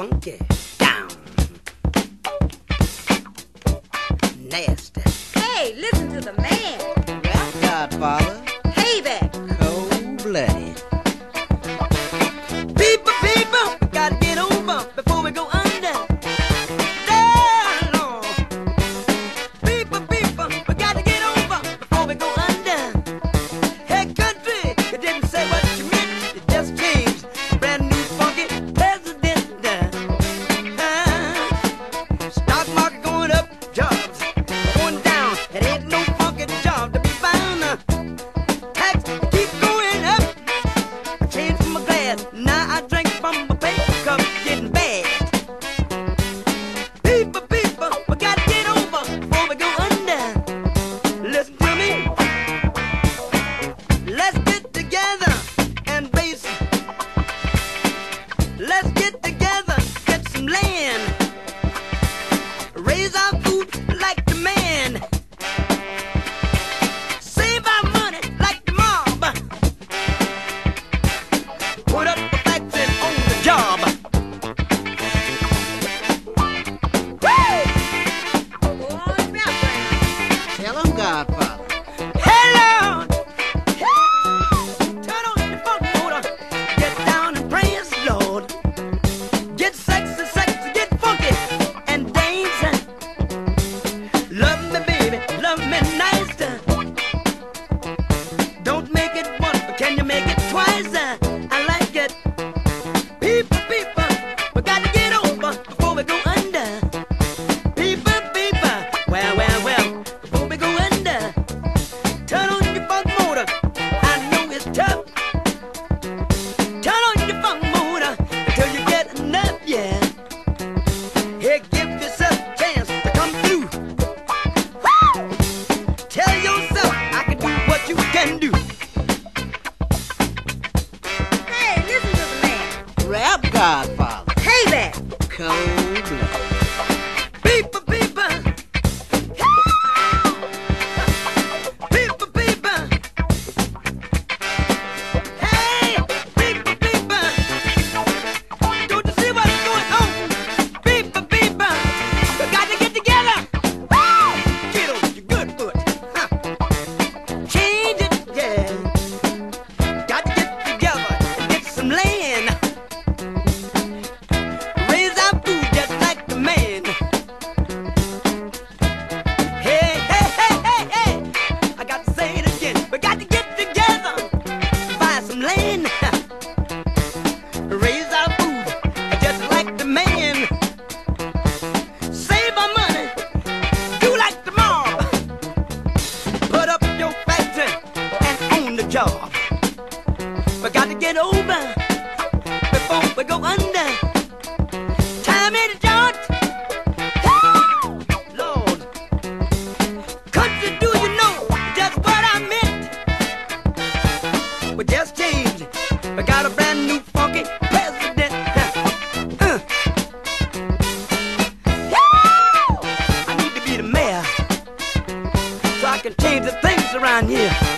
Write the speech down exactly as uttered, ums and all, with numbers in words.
funky, down, nasty. Hey, listen to the man. Rap Godfather, Payback. cold-blooded. People, people, we gotta get over before we go under. Down, Lord. People, people, we gotta get over before we go under. Hey, country, you didn't say what you meant, you just changed. Brand new funky president. Uh, stock market going up, jobs going down. It ain't no funky job to be found. Uh, tax keep going up. I changed from a glass, now I drink from a paper cup, getting bad. People, people, we gotta get over before we go under. Listen to me. Let's get together and raise. Let's get together, get some land. Raise our food like the man. Save our money like the mob. Put up the facts and on the job. Woo! Go on, background. Tell 'em, Godfather. Hello! Turn on the funk motor. Get down and praise the Lord. Get sexy, sexy, get funky and dance. Love me, baby, love me nice. Don't make it once, but can you make it twice? I like it. People, people, we gotta get over before we go under. People, people, well, well, well, before we go under. Turn on your funk motor. I know it's tough. Turn on your funk motor until you get enough, yeah. Hey, give yourself a chance to come through. Woo! Tell yourself I can do what you can do. Hey, listen to the man. Rap Godfather, Payback. cold-blooded. People, people. People, people. Hey, people, people. Don't you see what's going on? People, people. We got to get together. Woo! Get on your good foot. Huh. Change it, yeah. Got to get together and get some land. Raise our food just like the man. Hey, hey, hey, hey, hey. I got to say it again. We got to get together, buy some land. Raise our food just like the man. Save our money, do like the mob. Put up your factory and own the job. We got to get over before we go under. Time in the joint. Lord, country, do you know just what I meant? We just changed. We got a brand new funky president. Uh. I need to be the mayor so I can change the things around here.